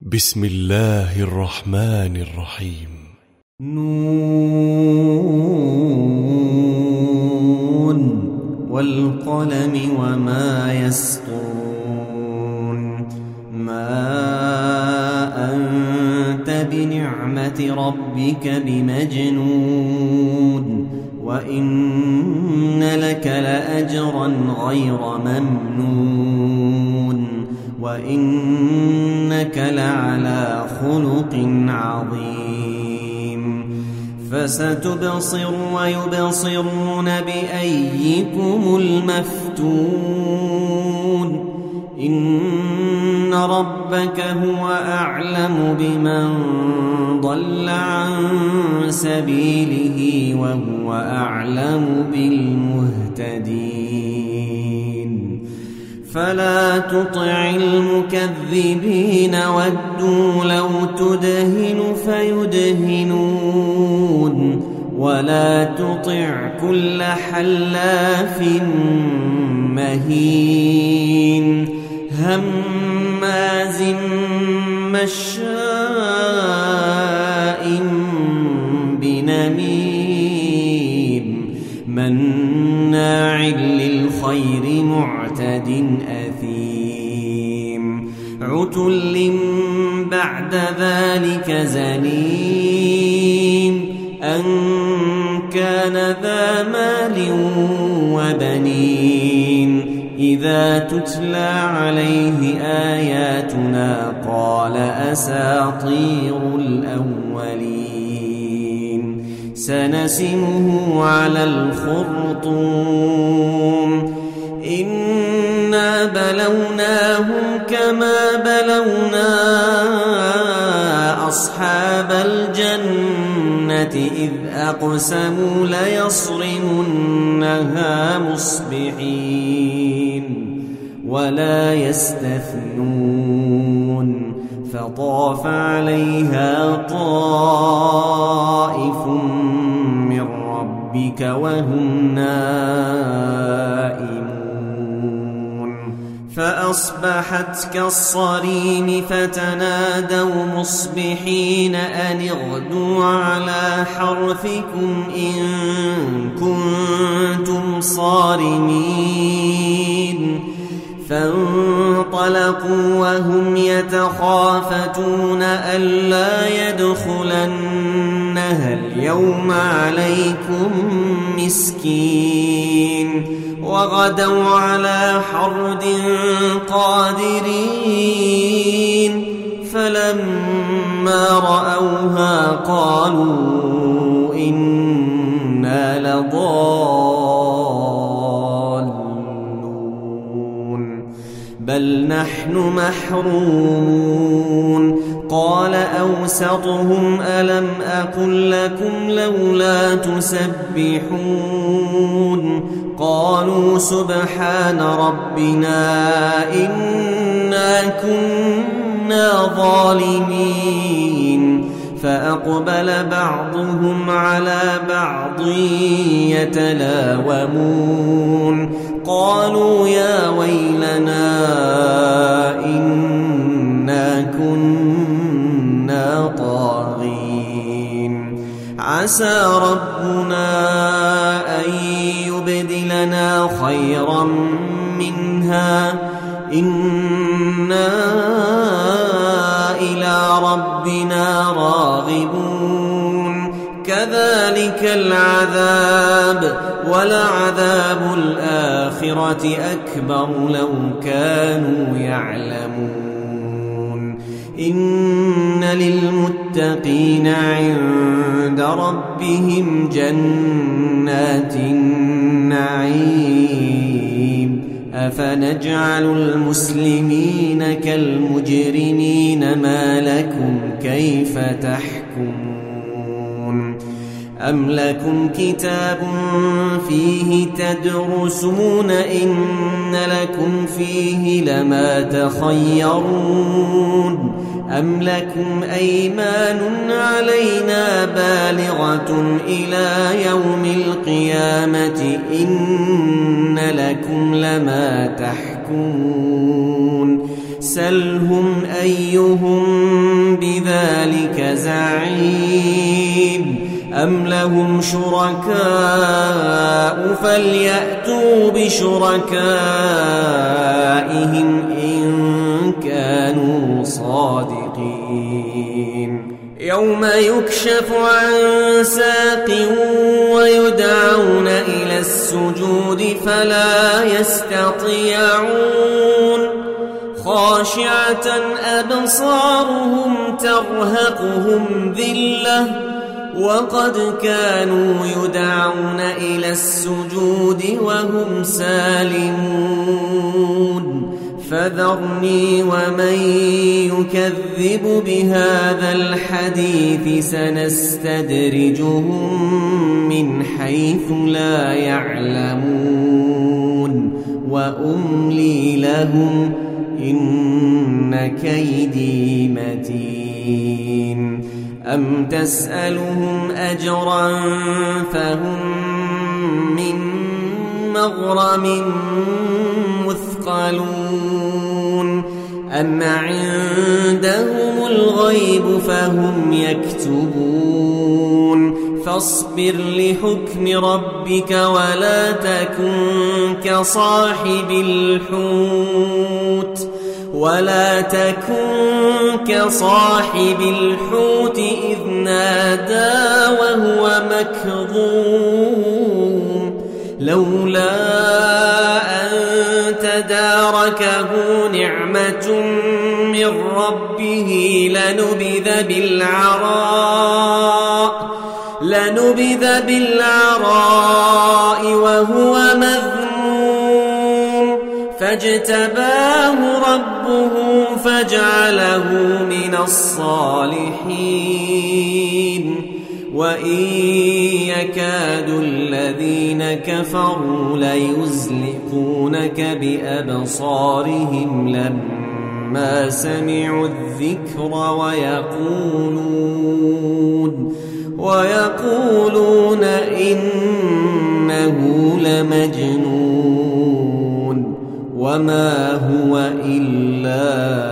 بسم الله الرحمن الرحيم. نون والقلم وما يسطرون ما أنت بنعمة ربك بمجنون وإن لك لأجرا غير ممنون وإنك لعلى خلق عظيم فستبصر ويبصرون بأيكم المفتون إن ربك هو أعلم بمن ضل عن سبيله وهو أعلم بالمهتدين فلا تطع المكذبين ودوا لو تدهن فيدهنون ولا تطع كل حلاف مهين هماز مشاء بنميم مناع للخير معتد أثيم عتل بعد ذلك زنيم أن كان ذا مال وبنين إذا تتلى عليه آياتنا قال أساطير الأولين سنسمه على الخرطوم إنا بلوناهم كما بلونا أصحاب الجنة إذ أقسموا ليصرمنها مصبحين ولا يستثنون فطاف عليها طائف من ربك وهم نائمون فأصبحت كالصريم فتنادوا مصبحين أن اغدوا على حرثكم إن كنتم صارمين فانطلقوا وهم يتخافتون ألا يدخلنها اليوم عليكم مسكين وغدوا على حرد قادرين فلما رأوها قالوا إنا لضالون بل نحن محرومون قال أوسطهم ألم أقل لكم لولا تسبحون قالوا سبحان ربنا إنا كنا ظالمين فأقبل بعضهم على بعض يتلاومون قالوا يا ويلنا إنا كنا طاغين عسى ربنا أن يبدلنا خيرا منها إنا إلى ربنا راغبون كذلك العذاب ولعذاب الآخرة أكبر لو كانوا يعلمون إن للمتقين عند ربهم جنات النعيم أفنجعل المسلمين كالمجرمين ما لكم كيف تحكمون أم لكم كتاب فيه تدرسون إن لكم فيه لما تخيرون أم لكم أيمان علينا بالغة إلى يوم القيامة إن لكم لما تحكمون سلهم أيهم بذلك زعيم أم لهم شركاء فليأتوا بشركائهم إن كانوا صادقين يوم يكشف عن ساق ويدعون إلى السجود فلا يستطيعون خاشعة أبصارهم ترهقهم ذلة وقد كانوا يدعون إلى السجود وهم سالمون فذرني ومن يكذب بهذا الحديث سنستدرجهم من حيث لا يعلمون وأملي لهم إن كيدي متين أم تسألهم أجرا فهم من مغرم مثقلون أم عندهم الغيب فهم يكتبون فاصبر لحكم ربك ولا تكن كصاحب الحوت إذ نادى وهو مكظوم لولا أن تداركه نعمة من ربه لنبذ بالعراء وهو مذموم فاجتباه ربه فجعله من الصالحين وإن يكاد الذين كفروا ليزلقونك بأبصارهم لما سمعوا الذكر ويقولون إنه لمجنون وما هو إلا